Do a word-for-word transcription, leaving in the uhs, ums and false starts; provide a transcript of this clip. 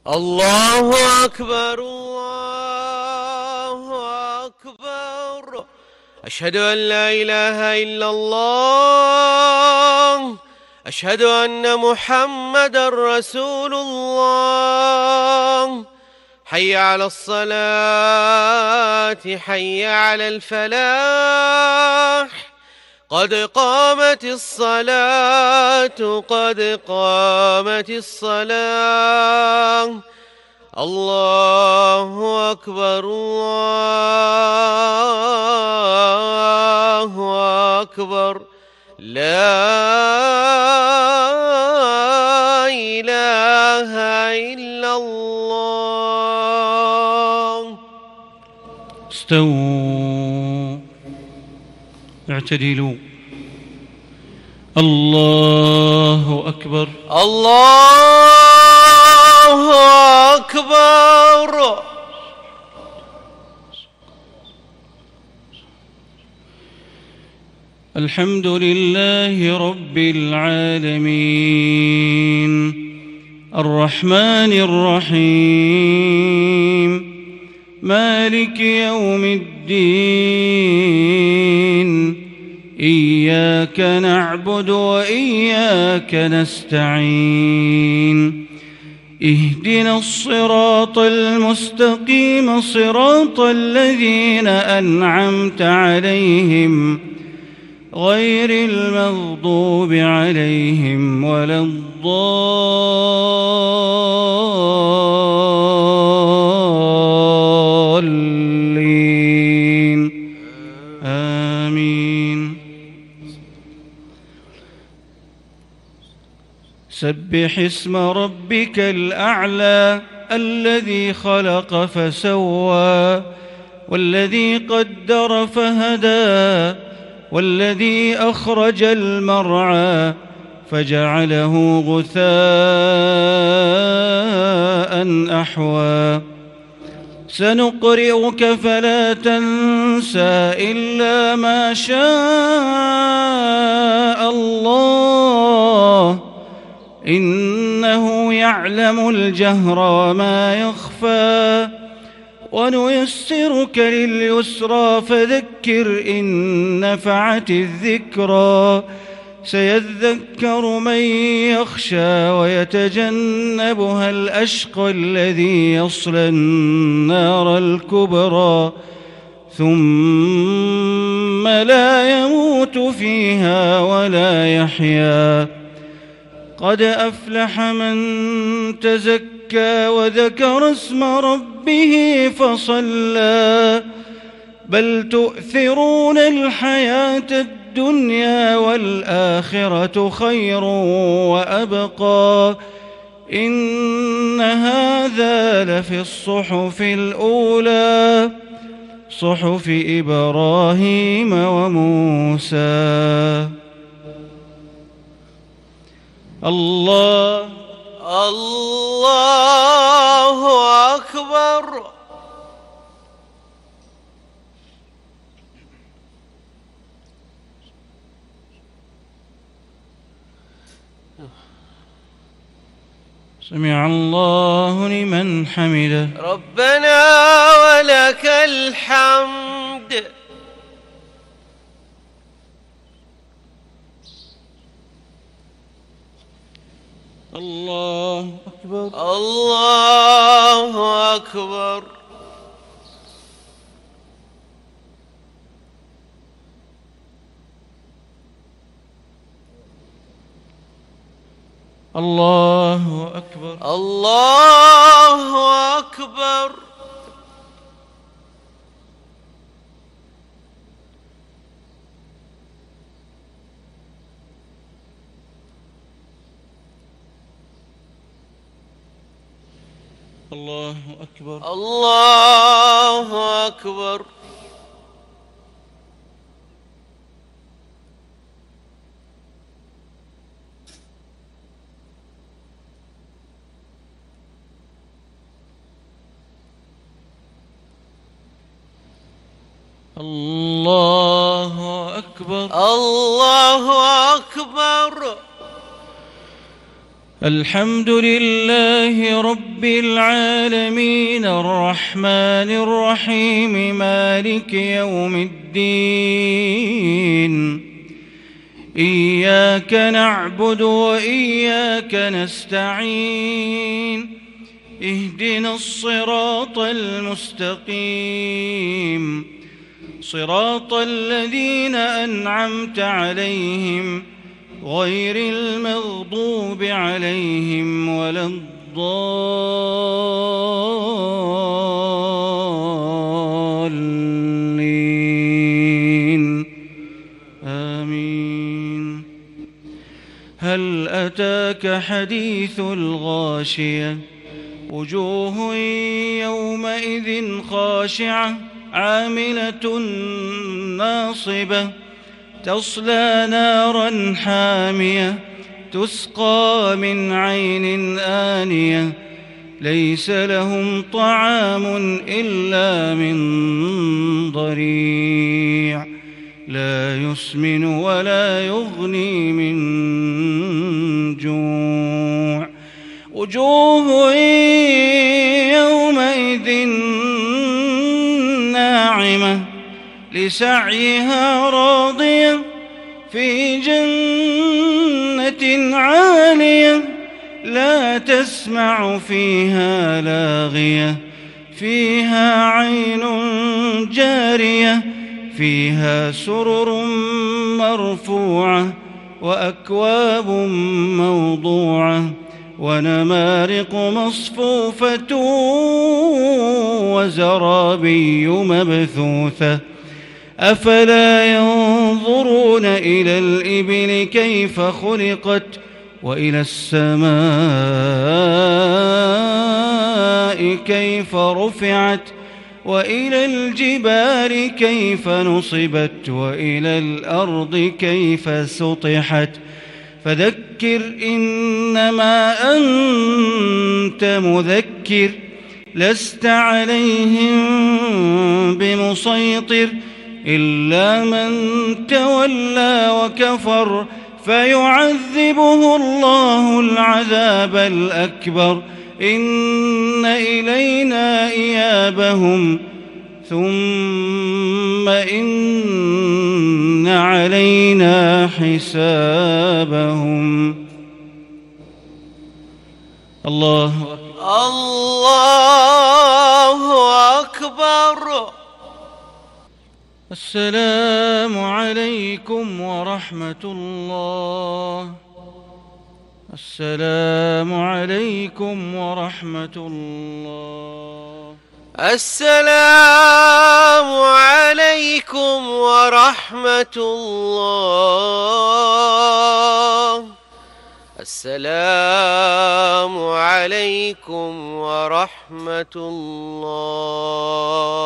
الله أكبر الله أكبر. أشهد أن لا إله إلا الله. أشهد أن محمدًا رسول الله. حي على الصلاة حي على الفلاح. قد قامت الصلاة قد قامت الصلاة. الله أكبر الله أكبر. لا إله إلا الله. استووا اعتدلوا. الله أكبر الله أكبر. الحمد لله رب العالمين الرحمن الرحيم مالك يوم الدين. إياك نعبد وإياك نستعين. اهدنا الصراط المستقيم صراط الذين أنعمت عليهم غير المغضوب عليهم ولا الضالين. آمين. سبح اسم ربك الأعلى الذي خلق فسوى والذي قدر فهدى والذي أخرج المرعى فجعله غثاء أحوى. سنقرئك فلا تنسى إلا ما شاء الله إنه يعلم الجهر وما يخفى. ونيسرك لليسرى فذكر إن نفعت الذكرى. سيذكر من يخشى ويتجنبها الأشقى الذي يصلى النار الكبرى ثم لا يموت فيها ولا يحيا. قد أفلح من تزكى وذكر اسم ربه فصلى. بل تؤثرون الحياة الدنيا والآخرة خير وأبقى. إن هذا لفي الصحف الأولى صحف إبراهيم وموسى. الله الله أكبر. سمع الله لمن حمده. ربنا ولك الحمد. الله أكبر الله أكبر. الله أكبر الله أكبر. الله أكبر الله أكبر. الله أكبر الله أكبر. الحمد لله رب العالمين الرحمن الرحيم مالك يوم الدين إياك نعبد وإياك نستعين اهدنا الصراط المستقيم صراط الذين أنعمت عليهم غير المغضوب عليهم ولا الضالين آمين. هل أتاك حديث الغاشية وجوه يومئذ خاشعة عاملة ناصبة تصلى نارا حامية تسقى من عين آنية ليس لهم طعام إلا من ضريع لا يسمن ولا يغني من جوع وجوه يومئذ ناعمة لسعيها راضية في جنة عالية لا تسمع فيها لاغية فيها عين جارية فيها سرر مرفوعة وأكواب موضوعة ونمارق مصفوفة وزرابي مبثوثة أفلا ينظرون إلى الإبل كيف خلقت وإلى السماء كيف رفعت وإلى الجبال كيف نصبت وإلى الأرض كيف سطحت فذكر إنما أنت مذكر لست عليهم بمسيطر إلا من تولى وكفر فيعذبه الله العذاب الأكبر إن إلينا إيابهم ثم إن علينا حسابهم. الله أكبر. الله أكبر. السلام عليكم ورحمة الله. السلام عليكم ورحمة الله. السلام عليكم ورحمة الله. السلام عليكم ورحمة الله.